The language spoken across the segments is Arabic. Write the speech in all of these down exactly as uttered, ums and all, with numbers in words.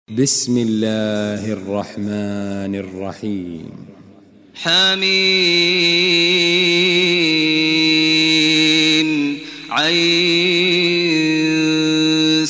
بسم الله الرحمن الرحيم. حميم عين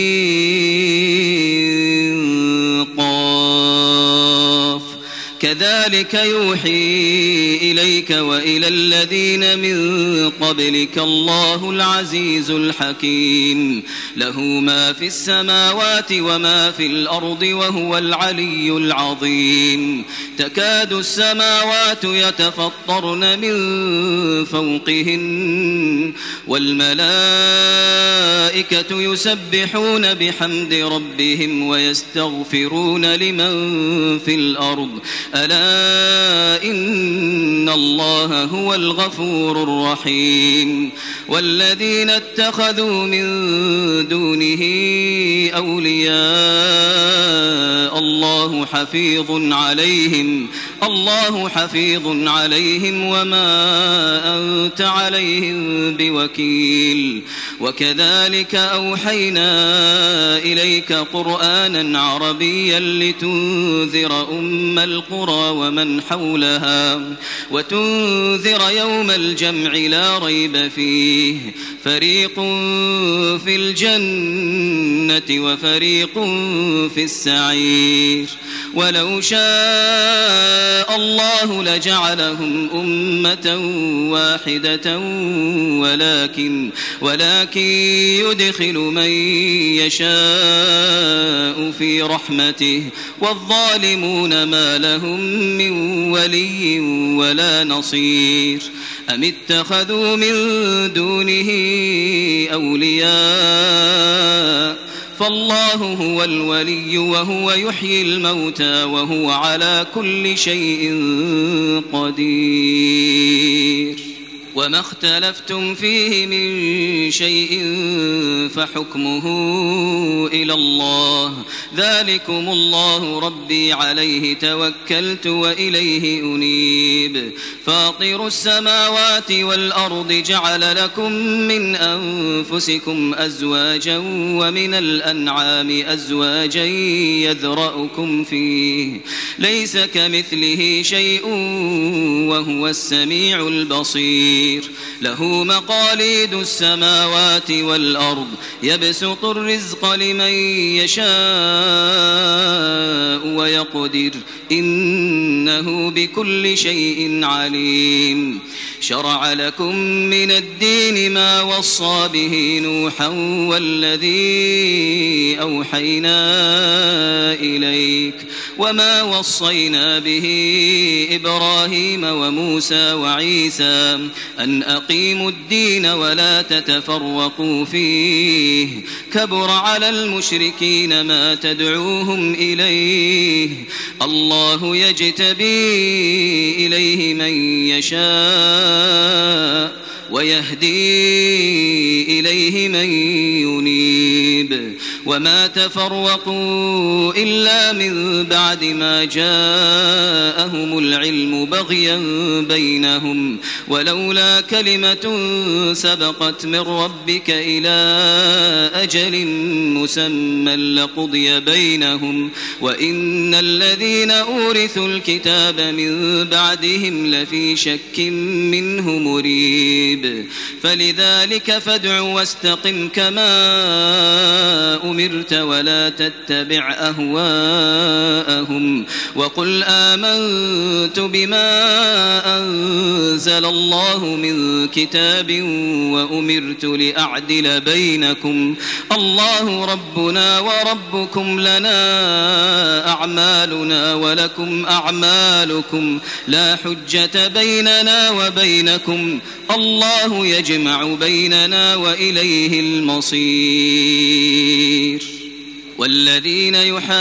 سين قاف كذلك يوحي إليك وإلى الذين من قبلك الله العزيز الحكيم له ما في السماوات وما في الأرض وهو العلي العظيم. تكاد السماوات يتفطرن من فوقهن والملائكة يسبحون بحمد ربهم ويستغفرون لمن في الأرض ألا إن الله هو الغفور الرحيم. والذين اتخذوا من دونه أولياء الله حفيظ عليهم الله حفيظ عليهم وما أنت عليهم بوكيل. وكذلك أوحينا إليك قرآنا عربيا لتنذر أم القرى ومن حولها وتنذر يوم الجمع لا ريب فيه فريق في الجنة وفريق في السعير. ولو شاء الله لجعلهم أمة واحدة ولكن ولكن يدخل من يشاء في رحمته والظالمون ما لهم من ولي ولا نصير. أم اتخذوا من دونه أولياء فالله هو الولي وهو يحيي الموتى وهو على كل شيء قدير. وما اختلفتم فيه من شيء فحكمه إلى الله ذلكم الله ربي عليه توكلت وإليه أنيب. فاطر السماوات والأرض جعل لكم من أنفسكم أزواجا ومن الأنعام أزواجا يذرأكم فيه ليس كمثله شيء وهو السميع البصير. له مقاليد السماوات والأرض يبسط الرزق لمن يشاء ويقدر إنه بكل شيء عليم. شرع لكم من الدين ما وصى به نوحا والذي أوحينا إليك وما وصينا به إبراهيم وموسى وعيسى أن أقيموا الدين ولا تتفرقوا فيه كبر على المشركين ما تدعوهم إليه الله يجتبي إليه من يشاء ويهدي إليه من ينيب. وما تفرقوا إلا من بعد ما جاءهم العلم بغيا بينهم ولولا كلمة سبقت من ربك إلى أجل مسمى لقضي بينهم وإن الذين أورثوا الكتاب من بعدهم لفي شك منه مريب. فلذلك فادع واستقم كما أمرت ولا تتبع أهواءهم وقل آمنت بما أنزل الله من كتاب وأمرت لأعدل بينكم الله ربنا وربكم لنا أعمالنا ولكم أعمالكم لا حجة بيننا وبينكم الله يجمع بيننا وإليه المصير. والذين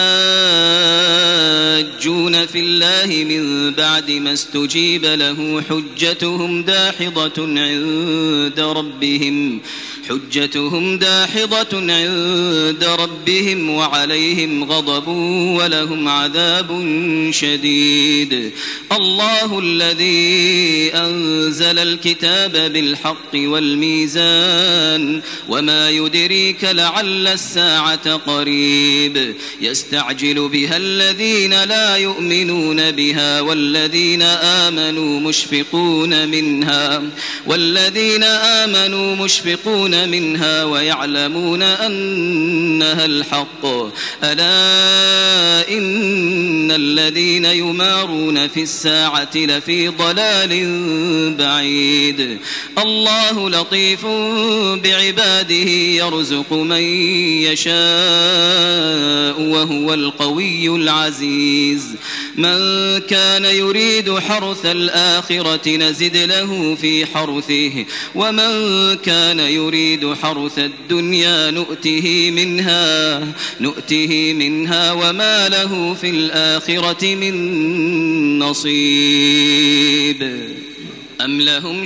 يحاجون في الله من بعد ما استجيب له حجتهم داحضة عند ربهم حجتهم داحضة عند ربهم وعليهم غضب ولهم عذاب شديد. الله الذي أنزل الكتاب بالحق والميزان وما يدريك لعل الساعة قريب يستعجل بها الذين لا يؤمنون بها والذين آمنوا مشفقون منها والذين آمنوا مشفقون منها ويعلمون أنها الحق. ألا إن الذين يمارون في الساعة لفي ضلال بعيد. الله لطيف بعباده يرزق من يشاء وهو القوي العزيز. من كان يريد حرث الآخرة نزد له في حرثه ومن كان يريد حرث الدنيا نؤته منها نؤته منها وما له في الآخرة من نصيب. أم لهم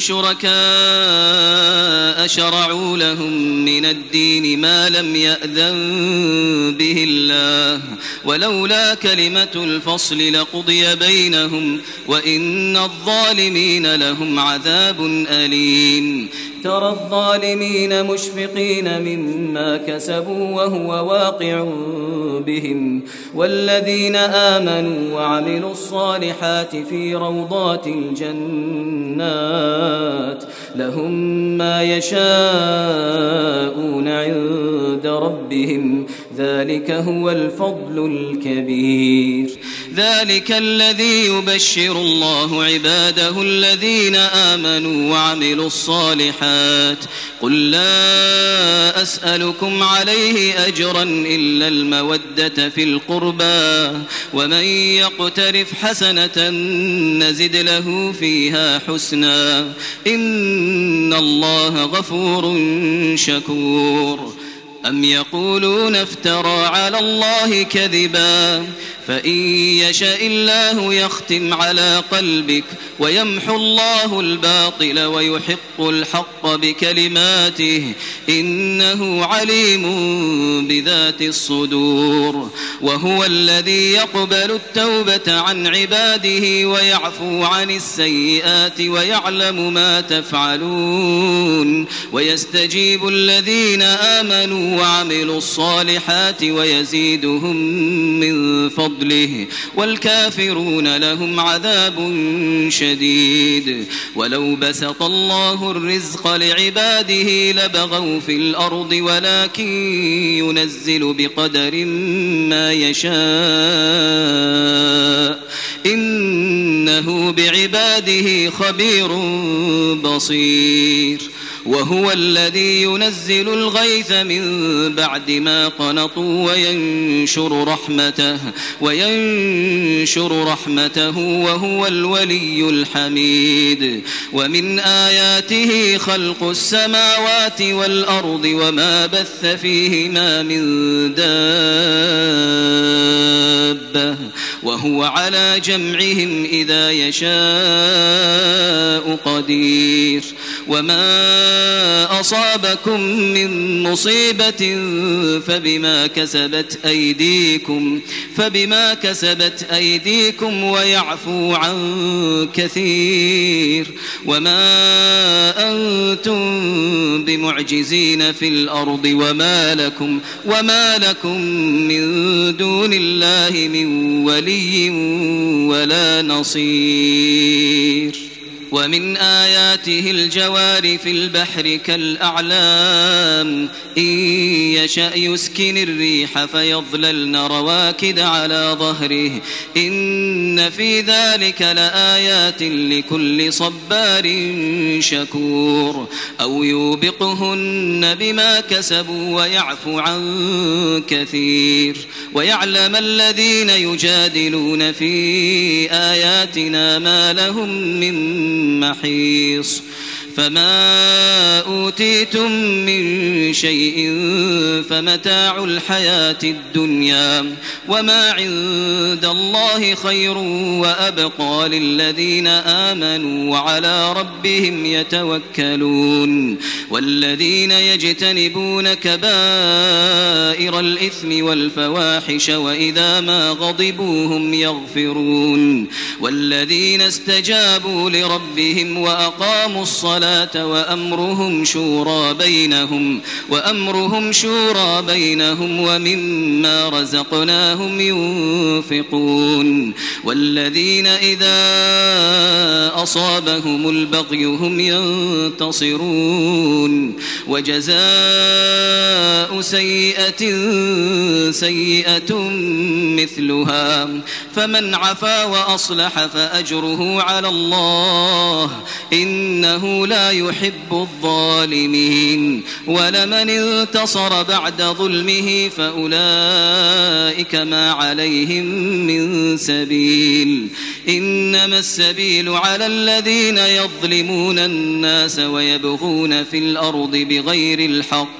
شركاء شرعوا لهم من الدين ما لم يأذن به الله ولولا كلمة الفصل لقضي بينهم وإن الظالمين لهم عذاب أليم. ترى الظالمين مشفقين مما كسبوا وهو واقع بهم والذين آمنوا وعملوا الصالحات في روضات الجنات لهم ما يشاءون عند ربهم ذلك هو الفضل الكبير. ذلك الذي يبشر الله عباده الذين آمنوا وعملوا الصالحات. قل لا أسألكم عليه أجرا إلا المودة في القربى ومن يقترف حسنة نزد له فيها حسنا إن الله غفور شكور. أم يقولون افترى على الله كذبا فإن يشاء الله يختم على قلبك ويمحو الله الباطل ويحق الحق بكلماته إنه عليم بذات الصدور. وهو الذي يقبل التوبة عن عباده ويعفو عن السيئات ويعلم ما تفعلون ويستجيب الذين آمنوا وعملوا الصالحات ويزيدهم من فضله والكافرون لهم عذاب شديد. ولو بسط الله الرزق لعباده لبغوا في الأرض ولكن ينزل بقدر ما يشاء إنه بعباده خبير بصير. وهو الذي ينزل الغيث من بعد ما قنطوا وينشر رحمته وينشر رحمته وهو الولي الحميد. ومن آياته خلق السماوات والأرض وما بث فيهما من دابة وهو على جمعهم إذا يشاء قدير. وما أصابكم من مصيبة فبما كسبت أيديكم فبما كسبت أيديكم ويعفو عن كثير. وما أنتم بمعجزين في الأرض وما لكم وما لكم من دون الله من ولي ولا نصير. ومن آياته الجوار في البحر كالأعلام إن يشأ يسكن الريح فيظللن رواكد على ظهره إن في ذلك لآيات لكل صبار شكور. أو يوبقهن بما كسبوا ويعفو عن كثير. ويعلم الذين يجادلون في آياتنا ما لهم من محيص. فما أوتيتم من شيء فمتاع الحياة الدنيا وما عند الله خير وأبقى للذين آمنوا وعلى ربهم يتوكلون والذين يجتنبون كبائر الإثم والفواحش وإذا ما غضبوا هم يغفرون والذين استجابوا لربهم وأقاموا الصلاة وأمرهم شورى بينهم وأمرهم شورى بينهم ومما رزقناهم ينفقون والذين إذا أصابهم البغي هم ينتصرون وجزاء سيئة سيئة مثلها فمن عفا وأصلح فأجره على الله إنه لا يحب الظالمين ولمن انتصر بعد ظلمه فأولئك ما عليهم من سبيل إنما السبيل على الذين يظلمون الناس ويبغون في الأرض بغير الحق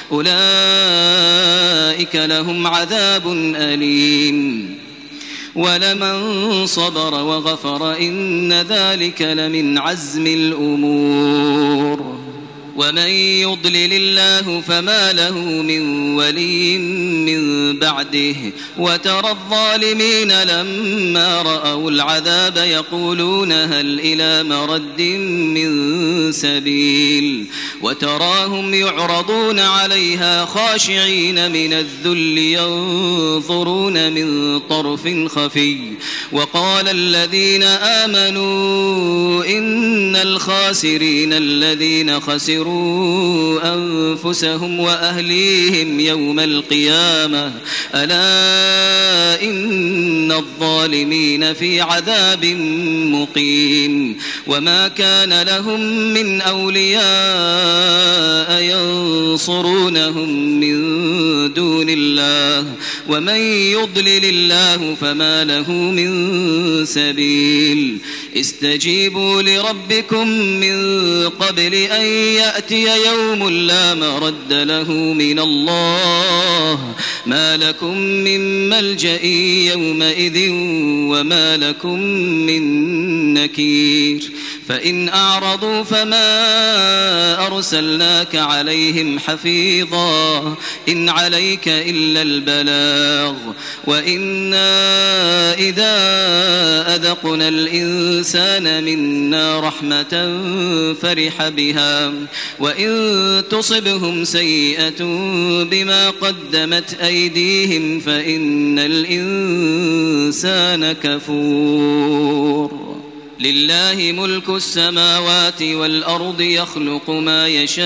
أولئك لهم عذاب أليم ولمن صبر وغفر إن ذلك لمن عزم الأمور ومن يضلل الله فما له من ولي من بعده وترى الظالمين لما رأوا العذاب يقولون هل إلى مرد من سبيل وتراهم يعرضون عليها خاشعين من الذل ينظرون من طرف خفي وقال الذين آمنوا إن الخاسرين الذين خسروا أنفسهم وأهليهم يوم القيامة ألا إن الظالمين في عذاب مقيم وما كان لهم من أولياء ينصرونهم من دون الله ومن يضلل الله فما له من سبيل استجيبوا لربكم من قبل أن يأتي يوم لا مرد له من الله ما لكم من ملجأ يومئذ وما لكم من نكير فإن أعرضوا فما أرسلناك عليهم حفيظا إن عليك إلا البلاغ وإنا إذا أذقنا الإنسان منا رحمة فرح بها وإن تصبهم سيئة بما قدمت أيديهم فإن الإنسان كفور لله ملك السماوات والأرض يخلق ما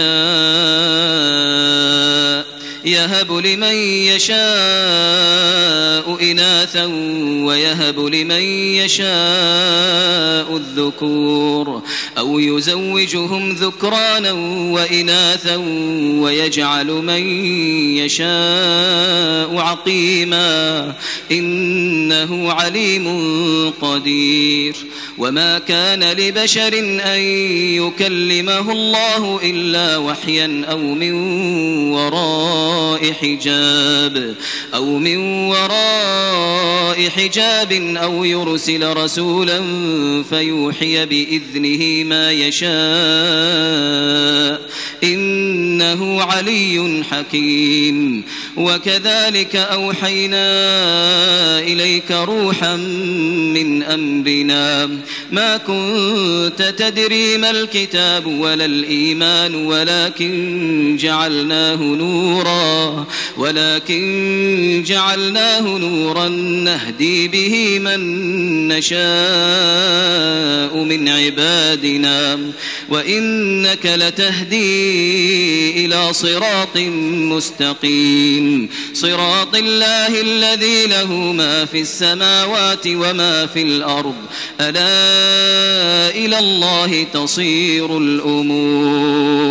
يشاء يهب لمن يشاء إناثا ويهب لمن يشاء الذكور أو يزوجهم ذكرانا وإناثا ويجعل من يشاء عقيما إنه عليم قدير وما كان لبشر أن يكلمه الله إلا وحيا أو من وراء حجاب أو من وراء حجاب أو يرسل رسولا فيوحي بإذنه ما يشاء إنه علي حكيم وكذلك أوحينا إليك روحا من أمرنا ما كنت تدري ما الكتاب ولا الإيمان ولكن جعلناه نورا ولكن جعلناه نورا نهدي به من نشاء من عبادنا وإنك لتهدي إلى صراط مستقيم صراط الله الذي له ما في السماوات وما في الأرض ألا إلى الله تصير الأمور